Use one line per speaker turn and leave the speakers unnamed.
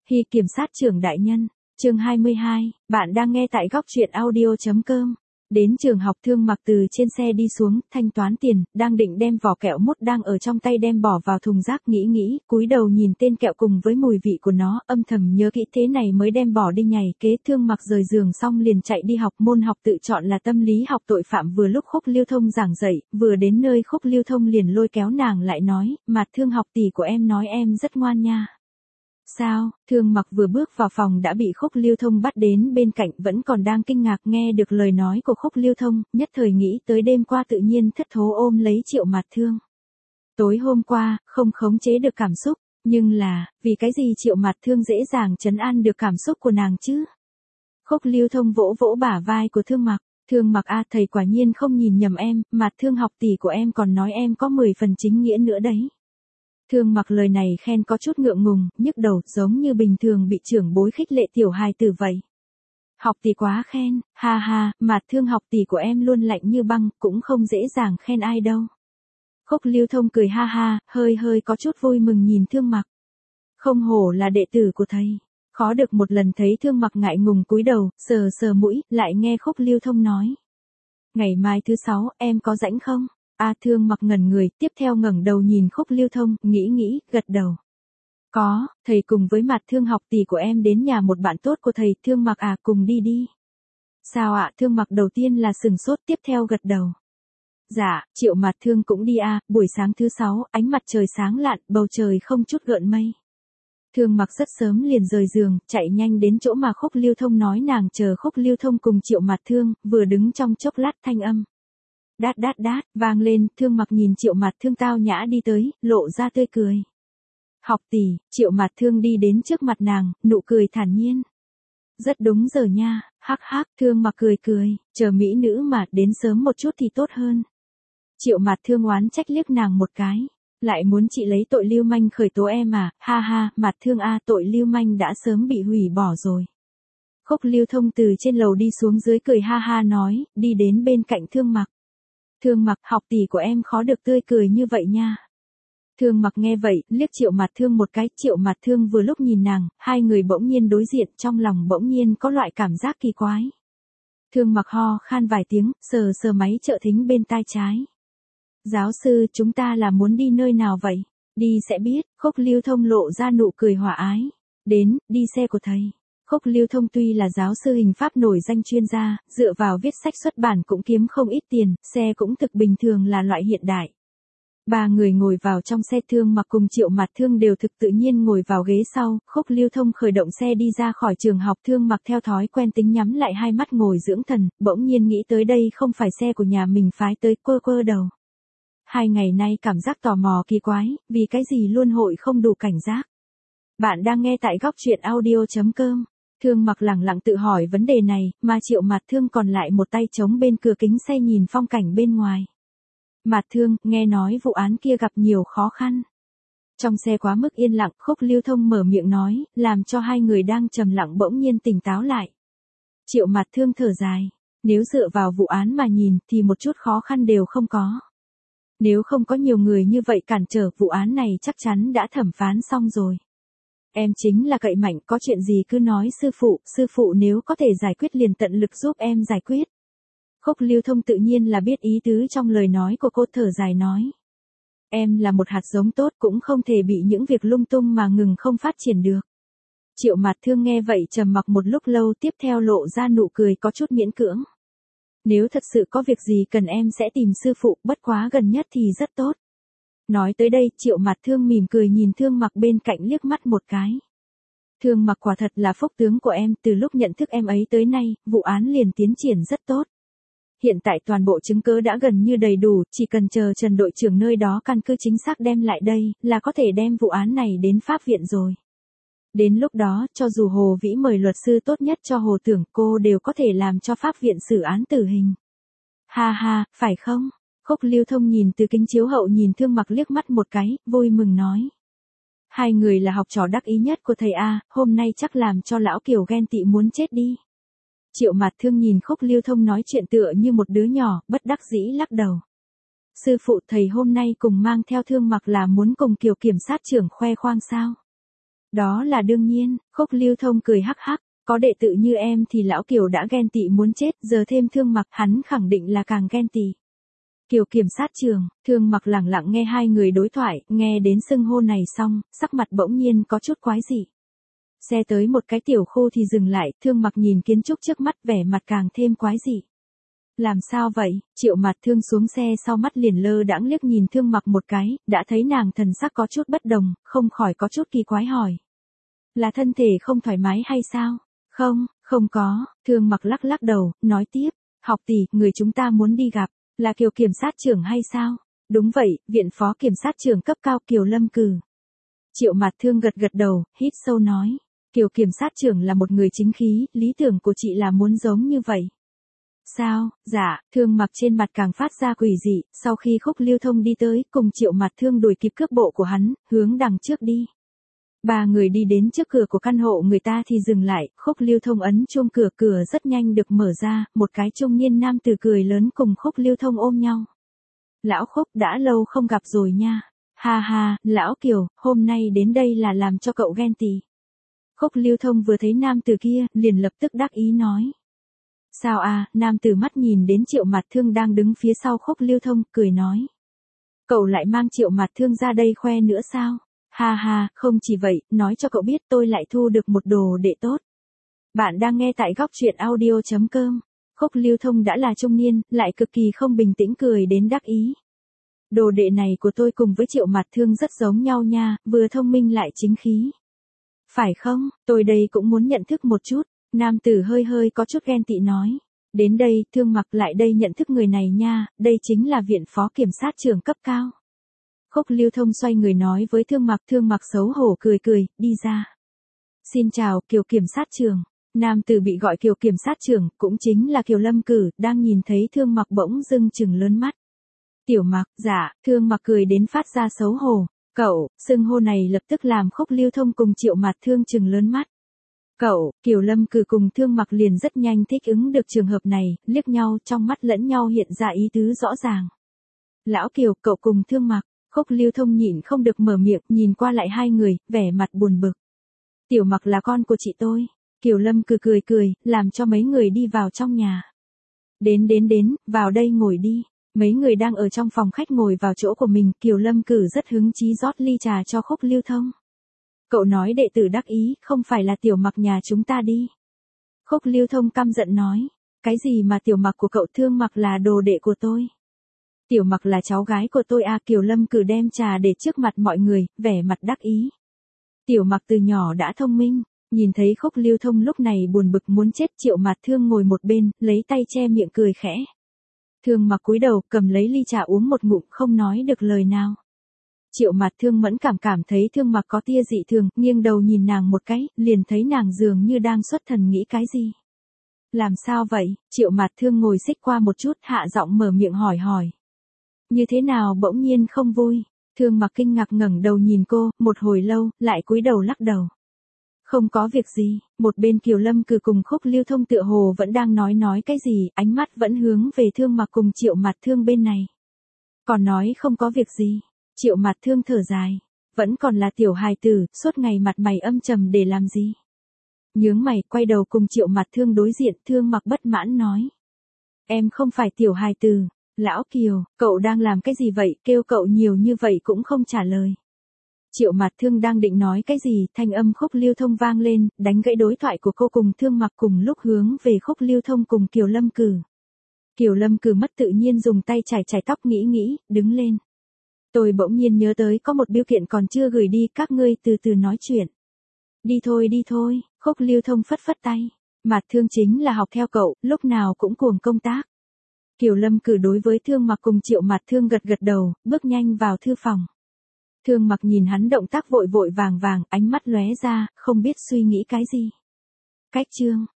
Hy kiểm sát trưởng đại nhân, chương 22, bạn đang nghe tại góc truyện audio.com. Đến trường học Thương Mặc từ trên xe đi xuống, thanh toán tiền, đang định đem vỏ kẹo mút đang ở trong tay đem bỏ vào thùng rác nghĩ, cúi đầu nhìn tên kẹo cùng với mùi vị của nó, âm thầm nhớ kỹ thế này mới đem bỏ đi nhảy kế. Thương Mặc rời giường xong liền chạy đi học môn học tự chọn là tâm lý học tội phạm. Vừa lúc Khúc Lưu Thông giảng dạy, vừa đến nơi Khúc Lưu Thông liền lôi kéo nàng lại nói, Mạt Thương học tỷ của em nói em rất ngoan nha. Sao? Thương Mặc vừa bước vào phòng đã bị Khúc Lưu Thông bắt đến bên cạnh, vẫn còn đang kinh ngạc nghe được lời nói của Khúc Lưu Thông, nhất thời nghĩ tới đêm qua tự nhiên thất thố ôm lấy Triệu Mạt Thương. Tối hôm qua, không khống chế được cảm xúc, nhưng là, vì cái gì Triệu Mạt Thương dễ dàng trấn an được cảm xúc của nàng chứ? Khúc Lưu Thông vỗ vỗ bả vai của Thương Mặc. Thương Mặc a, thầy quả nhiên không nhìn nhầm em, Mạt Thương học tỷ của em còn nói em có 10 phần chính nghĩa nữa đấy. Thương Mặc lời này khen có chút ngượng ngùng, nhức đầu, giống như bình thường bị trưởng bối khích lệ tiểu hài tử vậy. Học tỷ quá khen, ha ha, Mạt Thương học tỷ của em luôn lạnh như băng, cũng không dễ dàng khen ai đâu. Khúc Lưu Thông cười ha ha, hơi có chút vui mừng nhìn Thương Mặc. Không hổ là đệ tử của thầy. Khó được một lần thấy Thương Mặc ngại ngùng cúi đầu, sờ mũi, lại nghe Khúc Lưu Thông nói. Ngày mai thứ 6, em có rảnh không? Thương Mặc ngẩn người, tiếp theo ngẩng đầu nhìn Khúc Lưu Thông, nghĩ, gật đầu. Có, thầy cùng với Mạt Thương học tỷ của em đến nhà một bạn tốt của thầy, Thương Mặc cùng đi. Sao ạ? Thương Mặc đầu tiên là sừng sốt, tiếp theo gật đầu. Dạ, Triệu Mạt Thương cũng đi buổi sáng thứ 6, ánh mặt trời sáng lạn, bầu trời không chút gợn mây. Thương Mặc rất sớm liền rời giường, chạy nhanh đến chỗ mà Khúc Lưu Thông nói nàng chờ. Khúc Lưu Thông cùng Triệu Mạt Thương, vừa đứng trong chốc lát thanh âm. Đát, vang lên. Thương Mặc nhìn Triệu Mạt Thương tao nhã đi tới, lộ ra tươi cười. Học tỷ. Triệu Mạt Thương đi đến trước mặt nàng, nụ cười thản nhiên. Rất đúng giờ nha, hắc, Thương Mặc cười, chờ mỹ nữ mà, đến sớm một chút thì tốt hơn. Triệu Mạt Thương oán trách liếc nàng một cái. Lại muốn chị lấy tội lưu manh khởi tố em à? Ha, Mạt Thương tội lưu manh đã sớm bị hủy bỏ rồi. Khúc Lưu Thông từ trên lầu đi xuống dưới cười ha ha nói, đi đến bên cạnh Thương Mặc. Thương Mặc, học tỷ của em khó được tươi cười như vậy nha. Thương Mặc nghe vậy, liếc Triệu Mạt Thương một cái. Triệu Mạt Thương vừa lúc nhìn nàng, hai người bỗng nhiên đối diện, trong lòng bỗng nhiên có loại cảm giác kỳ quái. Thương Mặc ho khan vài tiếng, sờ máy trợ thính bên tai trái. Giáo sư, chúng ta là muốn đi nơi nào vậy? Đi sẽ biết. Khúc Lưu Thông lộ ra nụ cười hòa ái. Đến, đi xe của thầy. Khúc Lưu Thông tuy là giáo sư hình pháp nổi danh chuyên gia, dựa vào viết sách xuất bản cũng kiếm không ít tiền, xe cũng thực bình thường là loại hiện đại. Ba người ngồi vào trong xe. Thương Mặc cùng Triệu Mạt Thương đều thực tự nhiên ngồi vào ghế sau. Khúc Lưu Thông khởi động xe đi ra khỏi trường học. Thương Mặc theo thói quen tính nhắm lại hai mắt ngồi dưỡng thần, bỗng nhiên nghĩ tới đây không phải xe của nhà mình phái tới, quơ đầu. 2 ngày nay cảm giác tò mò kỳ quái, vì cái gì luôn hội không đủ cảnh giác. Bạn đang nghe tại góc truyện audio.com. Thương Mặc lẳng lặng tự hỏi vấn đề này, mà Triệu Mạt Thương còn lại một tay chống bên cửa kính xe nhìn phong cảnh bên ngoài. Mạt Thương, nghe nói vụ án kia gặp nhiều khó khăn. Trong xe quá mức yên lặng, Khúc Lưu Thông mở miệng nói, làm cho hai người đang trầm lặng bỗng nhiên tỉnh táo lại. Triệu Mạt Thương thở dài, nếu dựa vào vụ án mà nhìn thì một chút khó khăn đều không có. Nếu không có nhiều người như vậy cản trở, vụ án này chắc chắn đã thẩm phán xong rồi. Em chính là cậy mạnh, có chuyện gì cứ nói sư phụ nếu có thể giải quyết liền tận lực giúp em giải quyết. Khúc Lưu Thông tự nhiên là biết ý tứ trong lời nói của cô, thở dài nói. Em là một hạt giống tốt, cũng không thể bị những việc lung tung mà ngừng không phát triển được. Triệu Mạt Thương nghe vậy trầm mặc một lúc lâu, tiếp theo lộ ra nụ cười có chút miễn cưỡng. Nếu thật sự có việc gì cần em sẽ tìm sư phụ, bất quá gần nhất thì rất tốt. Nói tới đây, Triệu Mạt Thương mỉm cười nhìn Thương Mặc bên cạnh liếc mắt một cái. Thương Mặc quả thật là phúc tướng của em, từ lúc nhận thức em ấy tới nay, vụ án liền tiến triển rất tốt. Hiện tại toàn bộ chứng cứ đã gần như đầy đủ, chỉ cần chờ Trần đội trưởng nơi đó căn cứ chính xác đem lại đây, là có thể đem vụ án này đến pháp viện rồi. Đến lúc đó, cho dù Hồ Vĩ mời luật sư tốt nhất cho Hồ Tưởng, cô đều có thể làm cho pháp viện xử án tử hình. Ha, phải không? Khúc Lưu Thông nhìn từ kính chiếu hậu nhìn Thương Mặc liếc mắt một cái, vui mừng nói. Hai người là học trò đắc ý nhất của thầy hôm nay chắc làm cho lão Kiều ghen tị muốn chết đi. Triệu Mạt Thương nhìn Khúc Lưu Thông nói chuyện tựa như một đứa nhỏ, bất đắc dĩ lắc đầu. Sư phụ, thầy hôm nay cùng mang theo Thương Mặc là muốn cùng Kiều kiểm sát trưởng khoe khoang sao? Đó là đương nhiên, Khúc Lưu Thông cười hắc hắc, có đệ tử như em thì lão Kiều đã ghen tị muốn chết, giờ thêm Thương Mặc, hắn khẳng định là càng ghen tị. Kiều kiểm sát trường, Thương Mặc lẳng lặng nghe hai người đối thoại, nghe đến xưng hô này xong, sắc mặt bỗng nhiên có chút quái dị. Xe tới một cái tiểu khu thì dừng lại, Thương Mặc nhìn kiến trúc trước mắt vẻ mặt càng thêm quái dị. Làm sao vậy? Triệu Mạt Thương xuống xe sau mắt liền lơ đãng liếc nhìn Thương Mặc một cái, đã thấy nàng thần sắc có chút bất đồng, không khỏi có chút kỳ quái hỏi. Là thân thể không thoải mái hay sao? Không, không có, Thương Mặc lắc lắc đầu, nói tiếp, học tỷ, người chúng ta muốn đi gặp, là Kiều kiểm sát trưởng hay sao? Đúng vậy, viện phó kiểm sát trưởng cấp cao Kiều Lâm Cử. Triệu Mạt Thương gật gật đầu, hít sâu nói, Kiều kiểm sát trưởng là một người chính khí, lý tưởng của chị là muốn giống như vậy. Sao? Dạ, Thương Mặc trên mặt càng phát ra quỷ dị, sau khi Khúc Lưu Thông đi tới, cùng Triệu Mạt Thương đuổi kịp cước bộ của hắn, hướng đằng trước đi. Ba người đi đến trước cửa của căn hộ người ta thì dừng lại, Khúc Lưu Thông ấn chuông cửa, cửa rất nhanh được mở ra, một cái trung niên nam tử cười lớn cùng Khúc Lưu Thông ôm nhau. Lão Khúc, đã lâu không gặp rồi nha. Ha ha, lão Kiều, hôm nay đến đây là làm cho cậu ghen tị. Khúc Lưu Thông vừa thấy nam tử kia, liền lập tức đắc ý nói. Sao à, nam tử mắt nhìn đến Triệu Mạt Thương đang đứng phía sau Khúc Lưu Thông, cười nói. Cậu lại mang Triệu Mạt Thương ra đây khoe nữa sao? Ha ha, không chỉ vậy, nói cho cậu biết tôi lại thu được một đồ đệ tốt. Bạn đang nghe tại góc truyện audio.com. Khúc Lưu Thông đã là trung niên, lại cực kỳ không bình tĩnh cười đến đắc ý. Đồ đệ này của tôi cùng với Triệu Mạt Thương rất giống nhau nha, vừa thông minh lại chính khí. Phải không, tôi đây cũng muốn nhận thức một chút. Nam tử hơi hơi có chút ghen tị nói. Đến đây, Thương Mặc lại đây nhận thức người này nha, đây chính là viện phó kiểm sát trưởng cấp cao. Khúc Lưu Thông xoay người nói với Thương Mặc xấu hổ cười cười, đi ra. Xin chào, Kiều kiểm sát trưởng. Nam tử bị gọi Kiều kiểm sát trưởng, cũng chính là Kiều Lâm Cử, đang nhìn thấy Thương Mặc bỗng dưng trừng lớn mắt. Tiểu Mặc, dạ, Thương Mặc cười đến phát ra xấu hổ. Cậu, xưng hô này lập tức làm Khúc Lưu Thông cùng Triệu Mạt Thương trừng lớn mắt. Cậu, Kiều Lâm Cử cùng Thương Mặc liền rất nhanh thích ứng được trường hợp này, liếc nhau trong mắt lẫn nhau hiện ra ý tứ rõ ràng. Lão Kiều, cậu cùng Thương Mặc, Khúc Lưu Thông nhịn không được mở miệng, nhìn qua lại hai người, vẻ mặt buồn bực. Tiểu Mặc là con của chị tôi. Kiều Lâm Cử cười cười, làm cho mấy người đi vào trong nhà. Đến, vào đây ngồi đi. Mấy người đang ở trong phòng khách ngồi vào chỗ của mình, Kiều Lâm Cử rất hứng chí rót ly trà cho Khúc Lưu Thông. Cậu nói đệ tử đắc ý, không phải là Tiểu Mặc nhà chúng ta đi. Khúc Lưu Thông căm giận nói, cái gì mà Tiểu Mặc của cậu? Thương Mặc là đồ đệ của tôi. Tiểu Mặc là cháu gái của tôi à? Kiều Lâm Cử đem trà để trước mặt mọi người, vẻ mặt đắc ý. Tiểu Mặc từ nhỏ đã thông minh, nhìn thấy Khúc Lưu Thông lúc này buồn bực muốn chết, Triệu Mạt Thương ngồi một bên, lấy tay che miệng cười khẽ. Thương Mặc cúi đầu, cầm lấy ly trà uống một ngụm, không nói được lời nào. Triệu Mạt Thương mẫn cảm thấy Thương Mặc có tia dị thường, nghiêng đầu nhìn nàng một cái, liền thấy nàng dường như đang xuất thần nghĩ cái gì. Làm sao vậy? Triệu Mạt Thương ngồi xích qua một chút, hạ giọng mở miệng hỏi. Như thế nào bỗng nhiên không vui? Thương Mặc kinh ngạc ngẩng đầu nhìn cô, một hồi lâu, lại cúi đầu lắc đầu. Không có việc gì, một bên Kiều Lâm Cử cùng Khúc Lưu Thông tựa hồ vẫn đang nói cái gì, ánh mắt vẫn hướng về Thương Mặc cùng Triệu Mạt Thương bên này. Còn nói không có việc gì. Triệu Mạt Thương thở dài, vẫn còn là tiểu hài tử, suốt ngày mặt mày âm trầm để làm gì? Nhướng mày, quay đầu cùng Triệu Mạt Thương đối diện, Thương Mặc bất mãn nói. Em không phải tiểu hài tử, lão Kiều, cậu đang làm cái gì vậy, kêu cậu nhiều như vậy cũng không trả lời. Triệu Mạt Thương đang định nói cái gì, thanh âm Khúc Lưu Thông vang lên, đánh gãy đối thoại của cô cùng Thương Mặc cùng lúc hướng về Khúc Lưu Thông cùng Kiều Lâm Cử. Kiều Lâm Cử mất tự nhiên dùng tay chải tóc nghĩ, đứng lên. Tôi bỗng nhiên nhớ tới có một bưu kiện còn chưa gửi đi, các ngươi từ từ nói chuyện. Đi thôi, Khúc Lưu Thông phất tay. Mạt Thương chính là học theo cậu, lúc nào cũng cuồng công tác. Kiều Lâm Cử đối với Thương Mặc cùng Triệu Mạt Thương gật đầu, bước nhanh vào thư phòng. Thương Mặc nhìn hắn động tác vội vàng, ánh mắt lóe ra, không biết suy nghĩ cái gì. Cách chương.